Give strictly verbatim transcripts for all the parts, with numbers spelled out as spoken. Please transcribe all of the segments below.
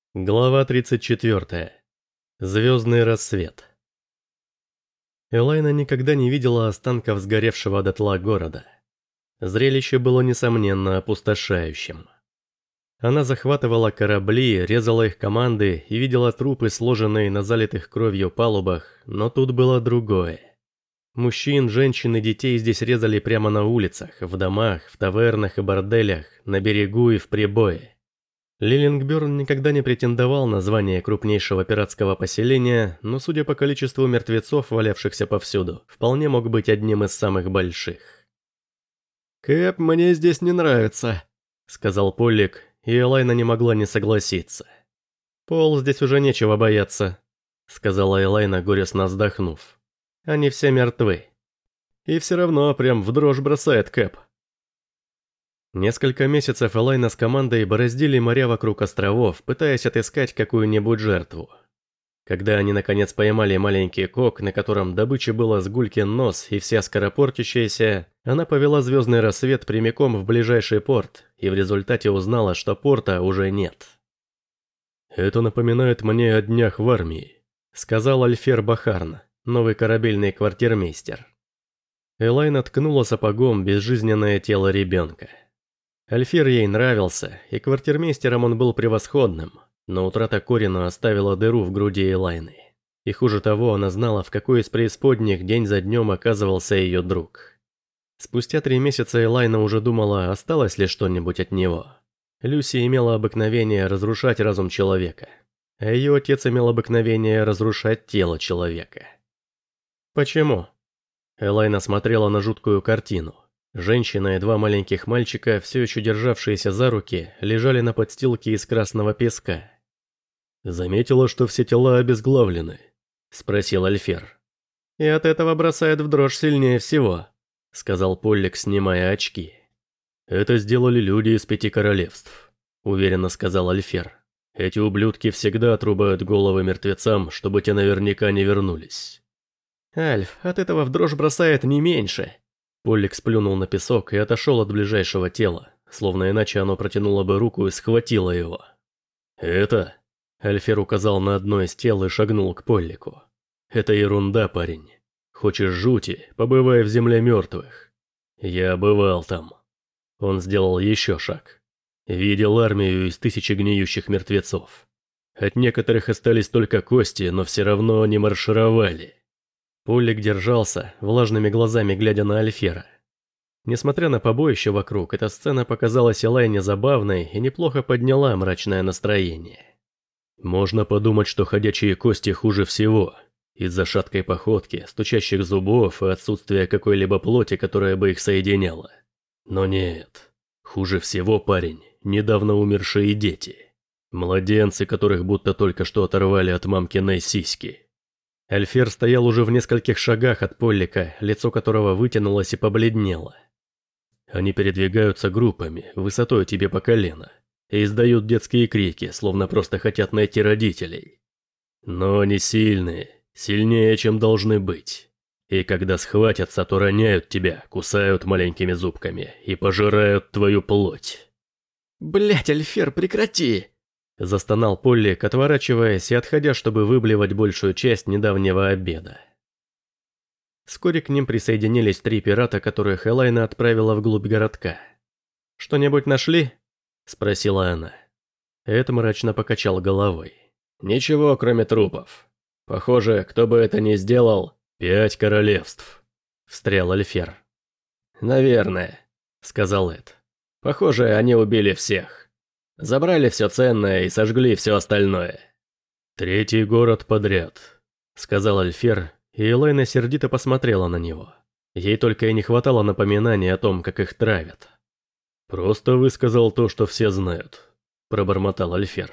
Глава тридцать четвёртая. Звездный рассвет. Элайна никогда не видела останков сгоревшего дотла города. Зрелище было, несомненно, опустошающим. Она захватывала корабли, резала их команды и видела трупы, сложенные на залитых кровью палубах, но тут было другое. Мужчин, женщин и детей здесь резали прямо на улицах, в домах, в тавернах и борделях, на берегу и в прибое. Лилингбёрн никогда не претендовал на звание крупнейшего пиратского поселения, но, судя по количеству мертвецов, валявшихся повсюду, вполне мог быть одним из самых больших. «Кэп, мне здесь не нравится», — сказал Поллик, и Элайна не могла не согласиться. «Пол, здесь уже нечего бояться», — сказала Элайна, горестно вздохнув. «Они все мертвы. И все равно прям в дрожь бросает Кэп». Несколько месяцев Элайна с командой бороздили моря вокруг островов, пытаясь отыскать какую-нибудь жертву. Когда они наконец поймали маленький кок, на котором добыча была сгулькин нос и вся скоропортящаяся, она повела звездный рассвет прямиком в ближайший порт, и в результате узнала, что порта уже нет. «Это напоминает мне о днях в армии», — сказал Альфер Бахарн, новый корабельный квартирмейстер. Элайна ткнула сапогом безжизненное тело ребенка. Альфир ей нравился, и квартирмейстером он был превосходным, но утрата Корина оставила дыру в груди Элайны. И хуже того, она знала, в какой из преисподних день за днем оказывался ее друг. Спустя три месяца Элайна уже думала, осталось ли что-нибудь от него. Люси имела обыкновение разрушать разум человека, а ее отец имел обыкновение разрушать тело человека. Почему? Элайна смотрела на жуткую картину. Женщина и два маленьких мальчика, все еще державшиеся за руки, лежали на подстилке из красного песка. «Заметила, что все тела обезглавлены?» – спросил Альфер. «И от этого бросает в дрожь сильнее всего», – сказал Поллик, снимая очки. «Это сделали люди из пяти королевств», – уверенно сказал Альфер. «Эти ублюдки всегда отрубают головы мертвецам, чтобы те наверняка не вернулись». «Альф, от этого в дрожь бросает не меньше». Поллик сплюнул на песок и отошел от ближайшего тела, словно иначе оно протянуло бы руку и схватило его. «Это?» Альфер указал на одно из тел и шагнул к Поллику. «Это ерунда, парень. Хочешь жути, побывай в земле мертвых. Я бывал там». Он сделал еще шаг. Видел армию из тысячи гниющих мертвецов. От некоторых остались только кости, но все равно они маршировали. Поллик держался, влажными глазами глядя на Альфера. Несмотря на побоище вокруг, эта сцена показалась Элайне забавной и неплохо подняла мрачное настроение. Можно подумать, что ходячие кости хуже всего, из-за шаткой походки, стучащих зубов и отсутствия какой-либо плоти, которая бы их соединяла. Но нет, хуже всего, парень, недавно умершие дети. Младенцы, которых будто только что оторвали от мамкиной сиськи. Альфер стоял уже в нескольких шагах от Поллика, лицо которого вытянулось и побледнело. Они передвигаются группами, высотой тебе по колено, и издают детские крики, словно просто хотят найти родителей. Но они сильные, сильнее, чем должны быть. И когда схватятся, то роняют тебя, кусают маленькими зубками и пожирают твою плоть. «Блядь, Альфер, прекрати!» Застонал Поллик, отворачиваясь и отходя, чтобы выблевать большую часть недавнего обеда. Вскоре к ним присоединились три пирата, которых Элайна отправила вглубь городка. «Что-нибудь нашли?» – спросила она. Эд мрачно покачал головой. «Ничего, кроме трупов. Похоже, кто бы это ни сделал, пять королевств», – встрял Альфер. «Наверное», – сказал Эд. «Похоже, они убили всех. Забрали все ценное и сожгли все остальное». «Третий город подряд», — сказал Альфер, и Элайна сердито посмотрела на него. Ей только и не хватало напоминаний о том, как их травят. «Просто высказал то, что все знают», — пробормотал Альфер.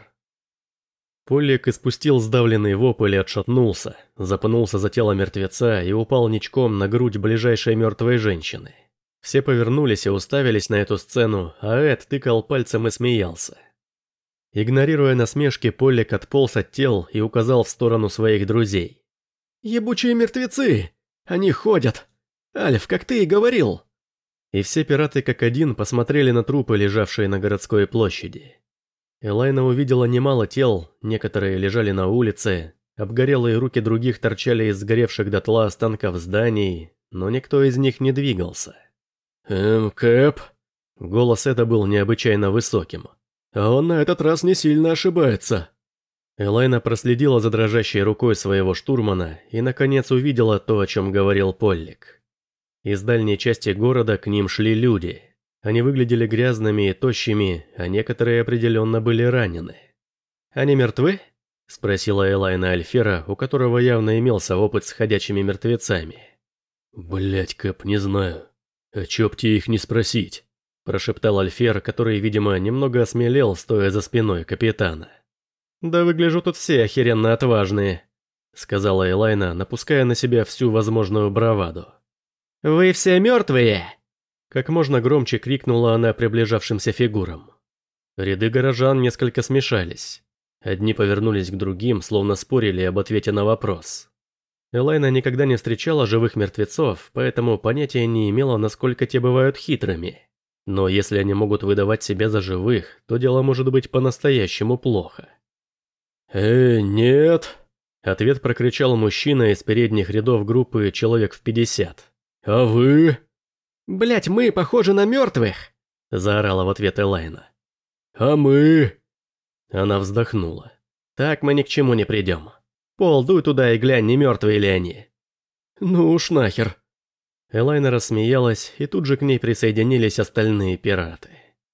Поллик испустил сдавленный вопль и отшатнулся, запнулся за тело мертвеца и упал ничком на грудь ближайшей мертвой женщины. Все повернулись и уставились на эту сцену, а Эд тыкал пальцем и смеялся. Игнорируя насмешки, Поллик отполз от тел и указал в сторону своих друзей. «Ебучие мертвецы! Они ходят! Альф, как ты и говорил!» И все пираты как один посмотрели на трупы, лежавшие на городской площади. Элайна увидела немало тел, некоторые лежали на улице, обгорелые руки других торчали из сгоревших дотла останков зданий, но никто из них не двигался. «Эм, Кэп?» Голос Эда был необычайно высоким. «А он на этот раз не сильно ошибается». Элайна проследила за дрожащей рукой своего штурмана и, наконец, увидела то, о чем говорил Поллик. Из дальней части города к ним шли люди. Они выглядели грязными и тощими, а некоторые определенно были ранены. «Они мертвы?» – спросила Элайна Альфера, у которого явно имелся опыт с ходячими мертвецами. «Блядь, Кэп, не знаю. А чё б тебе их не спросить?» – прошептал Альфер, который, видимо, немного осмелел, стоя за спиной капитана. «Да выгляжу тут все охеренно отважные», — сказала Элайна, напуская на себя всю возможную браваду. «Вы все мертвые!» Как можно громче крикнула она приближавшимся фигурам. Ряды горожан несколько смешались. Одни повернулись к другим, словно спорили об ответе на вопрос. Элайна никогда не встречала живых мертвецов, поэтому понятия не имела, насколько те бывают хитрыми. Но если они могут выдавать себя за живых, то дело может быть по-настоящему плохо. «Э, нет!» – ответ прокричал мужчина из передних рядов группы человек в пятьдесят. «А вы?» «Блядь, мы похожи на мертвых!» – заорала в ответ Элайна. «А мы?» Она вздохнула. «Так мы ни к чему не придем. Пол, дуй туда и глянь, не мертвые ли они». «Ну уж нахер!» Элайна рассмеялась, и тут же к ней присоединились остальные пираты.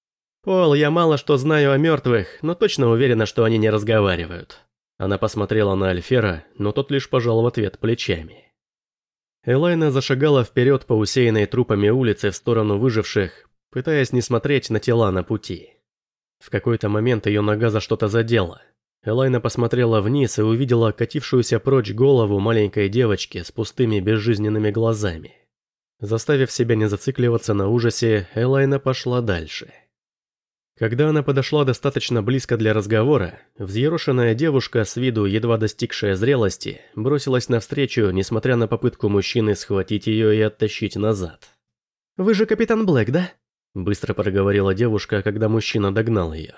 «Пол, я мало что знаю о мертвых, но точно уверена, что они не разговаривают». Она посмотрела на Альфера, но тот лишь пожал в ответ плечами. Элайна зашагала вперед по усеянной трупами улице в сторону выживших, пытаясь не смотреть на тела на пути. В какой-то момент ее нога за что-то задела. Элайна посмотрела вниз и увидела катившуюся прочь голову маленькой девочки с пустыми безжизненными глазами. Заставив себя не зацикливаться на ужасе, Элайна пошла дальше. Когда она подошла достаточно близко для разговора, взъерошенная девушка, с виду едва достигшая зрелости, бросилась навстречу, несмотря на попытку мужчины схватить ее и оттащить назад. «Вы же капитан Блэк, да?» – быстро проговорила девушка, когда мужчина догнал ее.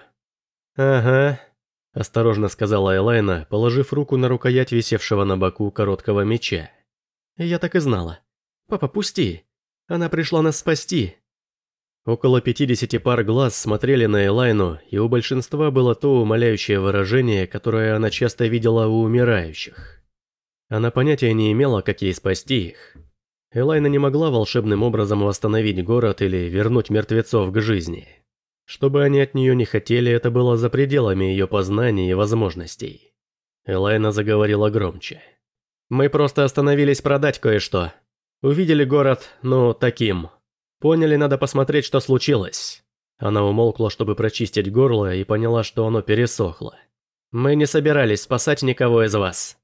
«Ага», – осторожно сказала Элайна, положив руку на рукоять висевшего на боку короткого меча. «Я так и знала. Папа, пусти. Она пришла нас спасти». Около пятидесяти пар глаз смотрели на Элайну, и у большинства было то умоляющее выражение, которое она часто видела у умирающих. Она понятия не имела, как ей спасти их. Элайна не могла волшебным образом восстановить город или вернуть мертвецов к жизни. Что бы они от нее не хотели, это было за пределами ее познаний и возможностей. Элайна заговорила громче. «Мы просто остановились продать кое-что. Увидели город, ну, таким. Поняли, надо посмотреть, что случилось». Она умолкла, чтобы прочистить горло, и поняла, что оно пересохло. «Мы не собирались спасать никого из вас».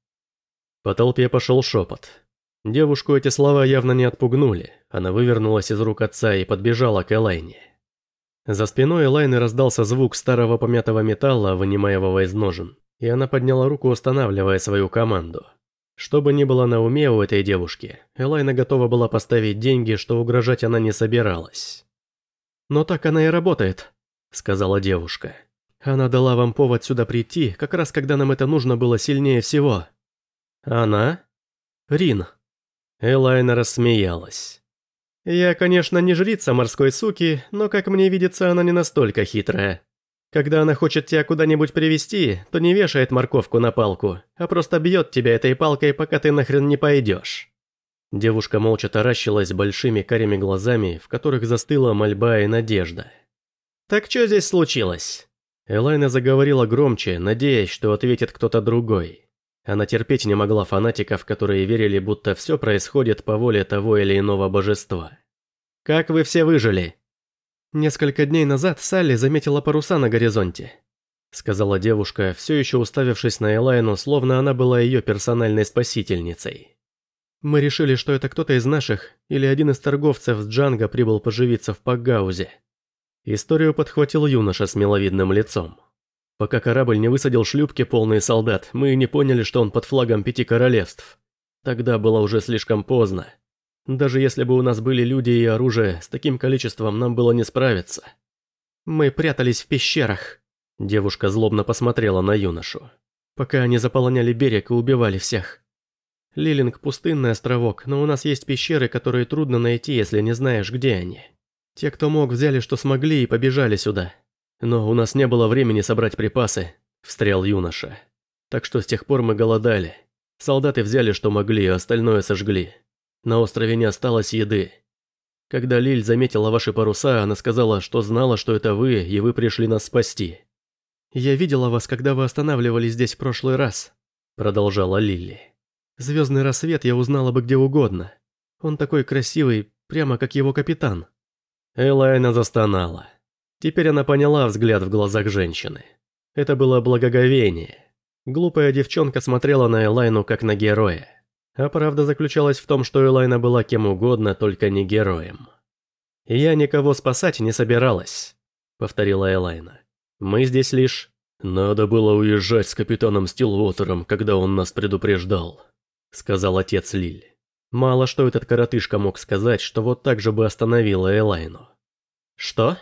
По толпе пошел шепот. Девушку эти слова явно не отпугнули. Она вывернулась из рук отца и подбежала к Элайне. За спиной Элайны раздался звук старого помятого металла, вынимаемого из ножен, и она подняла руку, устанавливая свою команду. Что бы ни было на уме у этой девушки, Элайна готова была поставить деньги, что угрожать она не собиралась. «Но так она и работает», — сказала девушка. «Она дала вам повод сюда прийти, как раз когда нам это нужно было сильнее всего». «Она?» «Рин». Элайна рассмеялась. «Я, конечно, не жрица морской суки, но, как мне видится, она не настолько хитрая. Когда она хочет тебя куда-нибудь привести, то не вешает морковку на палку, а просто бьет тебя этой палкой, пока ты нахрен не пойдешь». Девушка молча таращилась большими карими глазами, в которых застыла мольба и надежда. «Так что здесь случилось?» Элайна заговорила громче, надеясь, что ответит кто-то другой. Она терпеть не могла фанатиков, которые верили, будто все происходит по воле того или иного божества. «Как вы все выжили?» «Несколько дней назад Салли заметила паруса на горизонте», — сказала девушка, все еще уставившись на Элайну, словно она была ее персональной спасительницей. «Мы решили, что это кто-то из наших, или один из торговцев с Джанго прибыл поживиться в Пакгаузе». Историю подхватил юноша с миловидным лицом. «Пока корабль не высадил шлюпки, полные солдат, мы не поняли, что он под флагом пяти королевств. Тогда было уже слишком поздно. Даже если бы у нас были люди и оружие, с таким количеством нам было не справиться». «Мы прятались в пещерах», Девушка злобно посмотрела на юношу. «Пока они заполоняли берег и убивали всех. Лилинг – пустынный островок, но у нас есть пещеры, которые трудно найти, если не знаешь, где они. Те, кто мог, взяли, что смогли, и побежали сюда. Но у нас не было времени собрать припасы», – встрял юноша. «Так что с тех пор мы голодали. Солдаты взяли, что могли, а остальное сожгли. На острове не осталось еды. Когда Лиль заметила ваши паруса, она сказала, что знала, что это вы, и вы пришли нас спасти. «Я видела вас, когда вы останавливались здесь в прошлый раз», – продолжала Лилли. «Звездный рассвет я узнала бы где угодно. Он такой красивый, прямо как его капитан». Элайна застонала. Теперь она поняла взгляд в глазах женщины. Это было благоговение. Глупая девчонка смотрела на Элайну как на героя. А правда заключалась в том, что Элайна была кем угодно, только не героем. «Я никого спасать не собиралась», — повторила Элайна. «Мы здесь лишь...» «Надо было уезжать с капитаном Стилвотером, когда он нас предупреждал», — сказал отец Лиль. Мало что этот коротышка мог сказать, что вот так же бы остановила Элайну. «Что?»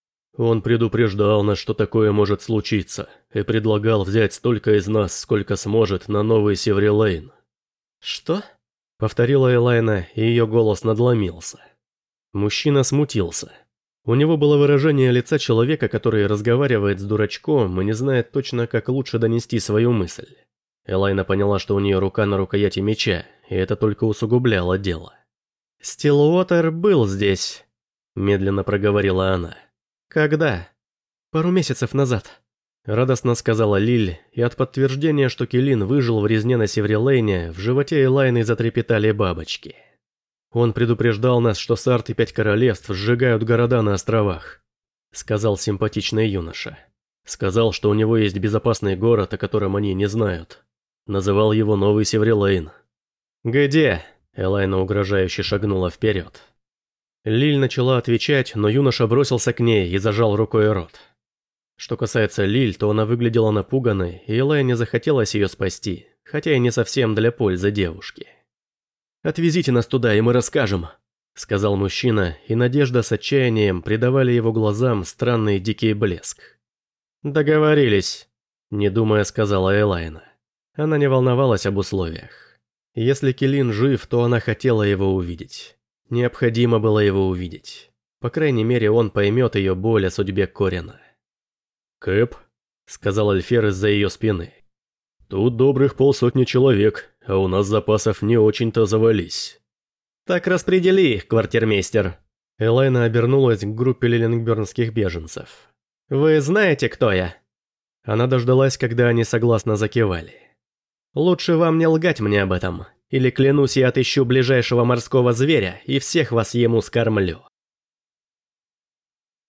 «Он предупреждал нас, что такое может случиться, и предлагал взять столько из нас, сколько сможет, на новый Севрилейн». «Что?» — повторила Элайна, и ее голос надломился. Мужчина смутился. У него было выражение лица человека, который разговаривает с дурачком и не знает точно, как лучше донести свою мысль. Элайна поняла, что у нее рука на рукояти меча, и это только усугубляло дело. «Стилуотер был здесь», — медленно проговорила она. «Когда?» «Пару месяцев назад», — радостно сказала Лиль, и от подтверждения, что Келин выжил в резне на Севрилейне, в животе Элайны затрепетали бабочки. «Он предупреждал нас, что Сарт и Пять Королевств сжигают города на островах», — сказал симпатичный юноша. «Сказал, что у него есть безопасный город, о котором они не знают. Называл его Новый Севрилейн». «Где?» — Элайна угрожающе шагнула вперед. Лиль начала отвечать, но юноша бросился к ней и зажал рукой рот. Что касается Лиль, то она выглядела напуганной, и Элайне захотелось ее спасти, хотя и не совсем для пользы девушки. «Отвезите нас туда, и мы расскажем», — сказал мужчина, и надежда с отчаянием придавали его глазам странный дикий блеск. «Договорились», — не думая сказала Элайна. Она не волновалась об условиях. Если Келин жив, то она хотела его увидеть. Необходимо было его увидеть. По крайней мере, он поймет ее боль о судьбе Корена. «Кэп», — сказал Альфер из-за ее спины. «Тут добрых полсотни человек, а у нас запасов не очень-то завались». «Так распредели их, квартирмейстер». Элайна обернулась к группе лилингбернских беженцев. «Вы знаете, кто я?» Она дождалась, когда они согласно закивали. «Лучше вам не лгать мне об этом, или, клянусь, я отыщу ближайшего морского зверя и всех вас ему скормлю».